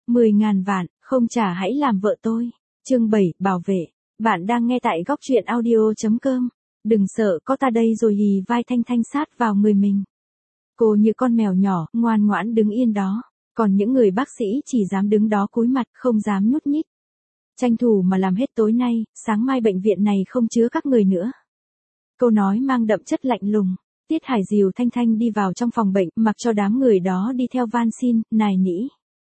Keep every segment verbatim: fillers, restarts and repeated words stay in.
mười ngàn vạn, không trả hãy làm vợ tôi. Chương bảy, bảo vệ. Bạn đang nghe tại góc truyện audio chấm com. Đừng sợ, có ta đây rồi, hì vai Thanh Thanh sát vào người mình. Cô như con mèo nhỏ, ngoan ngoãn đứng yên đó. Còn những người bác sĩ chỉ dám đứng đó cúi mặt, không dám nhúc nhích. Tranh thủ mà làm hết tối nay, sáng mai bệnh viện này không chứa các người nữa. Câu nói mang đậm chất lạnh lùng. Tiết Hải dìu Thanh Thanh đi vào trong phòng bệnh, mặc cho đám người đó đi theo van xin, nài nỉ.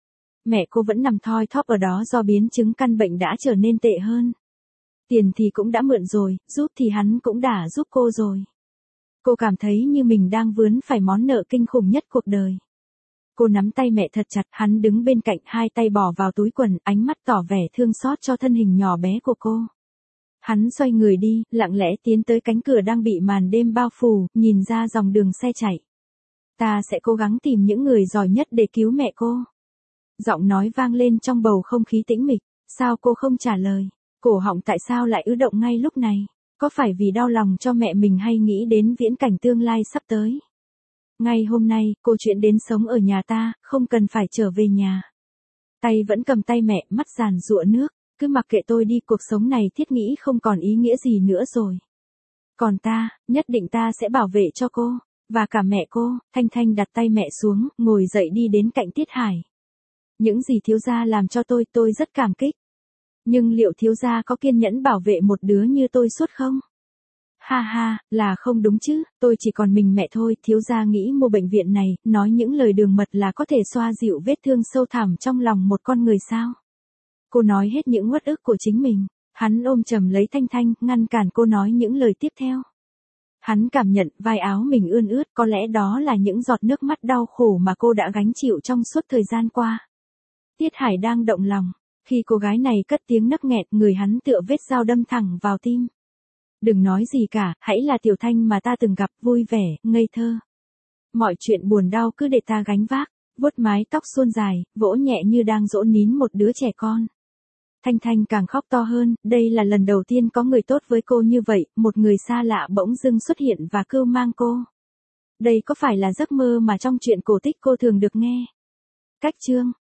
Mẹ cô vẫn nằm thoi thóp ở đó do biến chứng căn bệnh đã trở nên tệ hơn. Tiền thì cũng đã mượn rồi, giúp thì hắn cũng đã giúp cô rồi. Cô cảm thấy như mình đang vướng phải món nợ kinh khủng nhất cuộc đời. Cô nắm tay mẹ thật chặt, hắn đứng bên cạnh, hai tay bỏ vào túi quần, ánh mắt tỏ vẻ thương xót cho thân hình nhỏ bé của cô. Hắn xoay người đi, lặng lẽ tiến tới cánh cửa đang bị màn đêm bao phủ, nhìn ra dòng đường xe chạy. Ta sẽ cố gắng tìm những người giỏi nhất để cứu mẹ cô. Giọng nói vang lên trong bầu không khí tĩnh mịch. Sao cô không trả lời? Cổ họng tại sao lại ứ động ngay lúc này? Có phải vì đau lòng cho mẹ mình hay nghĩ đến viễn cảnh tương lai sắp tới? Ngay hôm nay, cô chuyển đến sống ở nhà ta, không cần phải trở về nhà. Tay vẫn cầm tay mẹ, mắt giàn giụa nước. Cứ mặc kệ tôi đi, cuộc sống này thiết nghĩ không còn ý nghĩa gì nữa rồi. Còn ta, nhất định ta sẽ bảo vệ cho cô, và cả mẹ cô. Thanh Thanh đặt tay mẹ xuống, ngồi dậy đi đến cạnh Tiết Hải. Những gì thiếu gia làm cho tôi, tôi rất cảm kích. Nhưng liệu thiếu gia có kiên nhẫn bảo vệ một đứa như tôi suốt không? Ha ha, là không đúng chứ, tôi chỉ còn mình mẹ thôi. Thiếu gia nghĩ mua bệnh viện này, nói những lời đường mật là có thể xoa dịu vết thương sâu thẳm trong lòng một con người sao? Cô nói hết những uất ức của chính mình. Hắn ôm chầm lấy Thanh Thanh, ngăn cản cô nói những lời tiếp theo. Hắn cảm nhận vai áo mình ươn ướt, có lẽ đó là những giọt nước mắt đau khổ mà cô đã gánh chịu trong suốt thời gian qua. Tiết Hải đang động lòng. Khi cô gái này cất tiếng nấc nghẹn, người hắn tựa vết dao đâm thẳng vào tim. Đừng nói gì cả, hãy là Tiểu Thanh mà ta từng gặp, vui vẻ, ngây thơ. Mọi chuyện buồn đau cứ để ta gánh vác. Vuốt mái tóc suôn dài, vỗ nhẹ như đang dỗ nín một đứa trẻ con. Thanh Thanh càng khóc to hơn, đây là lần đầu tiên có người tốt với cô như vậy, một người xa lạ bỗng dưng xuất hiện và cưu mang cô. Đây có phải là giấc mơ mà trong truyện cổ tích cô thường được nghe? Cách chương